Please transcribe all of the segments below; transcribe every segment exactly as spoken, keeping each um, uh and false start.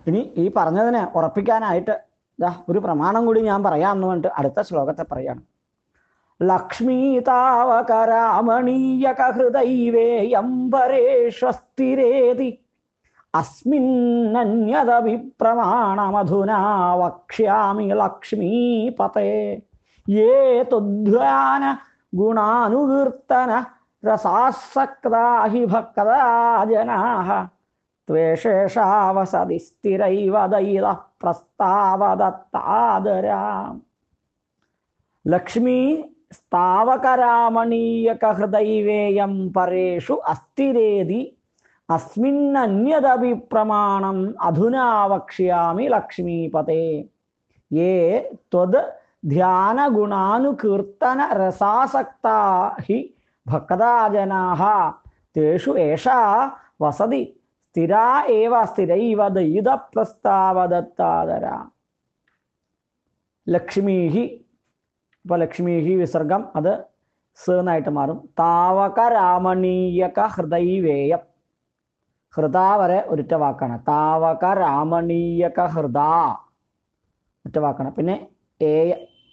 ഇനി ഈ പറഞ്ഞതിനെ ഉറപ്പിക്കാനായിട്ട് ദാ ഒരു പ്രമാണം കൂടി ഞാൻ പറയാമെന്ന് പറഞ്ഞിട്ട് അടുത്ത ശ്ലോകത്തെ പറയാണ്. ലക്ഷ്മീ താവകരാമണീയക ഹൃദൈവേയം പരേഷ്വസ്ഥിരേതി അസ്മിന്നന്യദപി പ്രമാണമധുനാ വക്ഷ്യാമി ലക്ഷ്മീപതേ യേ തുധ്യാന ഗുണാനുകീർത്തന രസാസക്താ ഹി ഭക്താ ജനാഃ ത്വേഷേഷാവസതി സ്ഥിരൈവ ദൈത പ്രസ്താവദത്താദരാം. ലക്ഷ്മീ സ്ഥാവകരാമണീയക ഹൃദൈവേയം പരേഷു അസ്ഥിരേതി അസ്മിന്നന്യദപി പ്രമാണം അധുനാ വക്ഷ്യാമി ലക്ഷ്മീപതേ യേ ത്വദ് ധ്യാനഗുണാനുകീർത്തന രസാസക്താ ഹി ഭക്താ ജനാഃ തേഷു ഏഷാ വസതി സ്ഥിരാ ഏവ സ്ഥിരൈവ ദൈത പ്രസ്താവദത്താദരാം. ലക്ഷ്മീഹി, ഇപ്പൊ ലക്ഷ്മീഹി വിസർഗം അത് സ് എന്നായിട്ട് മാറും. താവകരാമണീയക ഹൃദൈവേയം, ഹൃദാ വരെ ഒരിറ്റ വാക്കാണ്. താവകരാമണീയക ഹൃദാ ഒറ്റ വാക്കാണ്. പിന്നെ ഏയ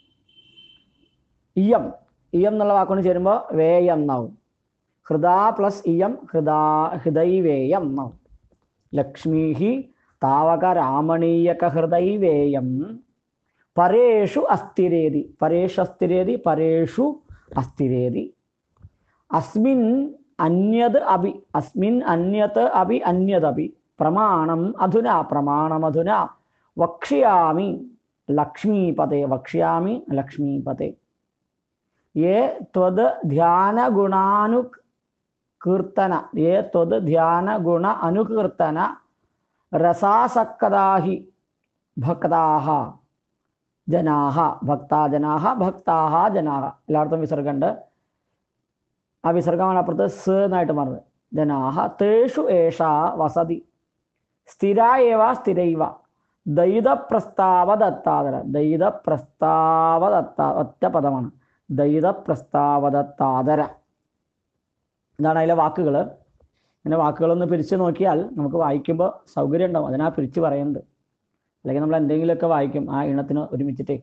ഇയം, ഇയം എന്നുള്ള വാക്കുകൊണ്ട് ചേരുമ്പോൾ വേയം എന്നാവും. ഹൃദാ പ്ലസ് ഇയം ഹൃദാ ഹൃദൈവേയം എന്നാവും. ലക്ഷ്മീഹി താവകരാമണീയക ഹൃദൈവേയം പരേഷു അസ്ഥിരേതി, പരേഷു അസ്ഥിരേതി പരേഷു അസ്ഥിരേതി അസ്മിൻ അന്യത് അഭി, അസ്മിൻ അന്യത് അഭി അന്യദപി പ്രമാണം അധുനാ, പ്രമാണമധുനാ വക്ഷ്യാമി ലക്ഷ്മീപതേ, വക്ഷ്യാമി ലക്ഷ്മീപതേ യേ ത്വദ് ധ്യാന ഗുണാനു കീർത്തന, യേ ത്വദ് ധ്യാന ഗുണ അനുകീർത്തന രസാസക്താഹി ഭക്താഹ ജനാഹ, ഭക്താ ജനാഹ ഭക്താഹ ജനാഹ എല്ലായിടത്തും വിസർഗമുണ്ട്. ആ വിസർഗമാണ് അപ്പുറത്ത് സ് എന്നായിട്ട് മാറുന്നത്. ജനാഹ തേഷു ഏഷാ വസതി സ്ഥിര ഏവ സ്ഥിരൈവ ദൈത പ്രസ്താവദത്താദര, ദൈത പ്രസ്താവദത്താ ഒറ്റ പദമാണ്. ദൈത പ്രസ്താവദത്താദര ഇതാണ് അതിലെ വാക്കുകൾ. ഇങ്ങനെ വാക്കുകളൊന്ന് പിരിച്ചു നോക്കിയാൽ നമുക്ക് വായിക്കുമ്പോൾ സൗകര്യം ഉണ്ടാവും. അതിനാ പിരിച്ചു പറയുന്നത്. അല്ലെങ്കിൽ നമ്മൾ എന്തെങ്കിലുമൊക്കെ വായിക്കും ആ ഇണത്തിന് ഒരുമിച്ചിട്ടേ.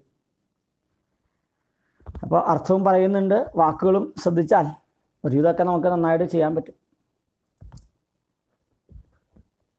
അപ്പോൾ അർത്ഥവും പറയുന്നുണ്ട്, വാക്കുകളും ശ്രദ്ധിച്ചാൽ ഒരു ഇതൊക്കെ നമുക്ക് നന്നായിട്ട് ചെയ്യാൻ പറ്റും.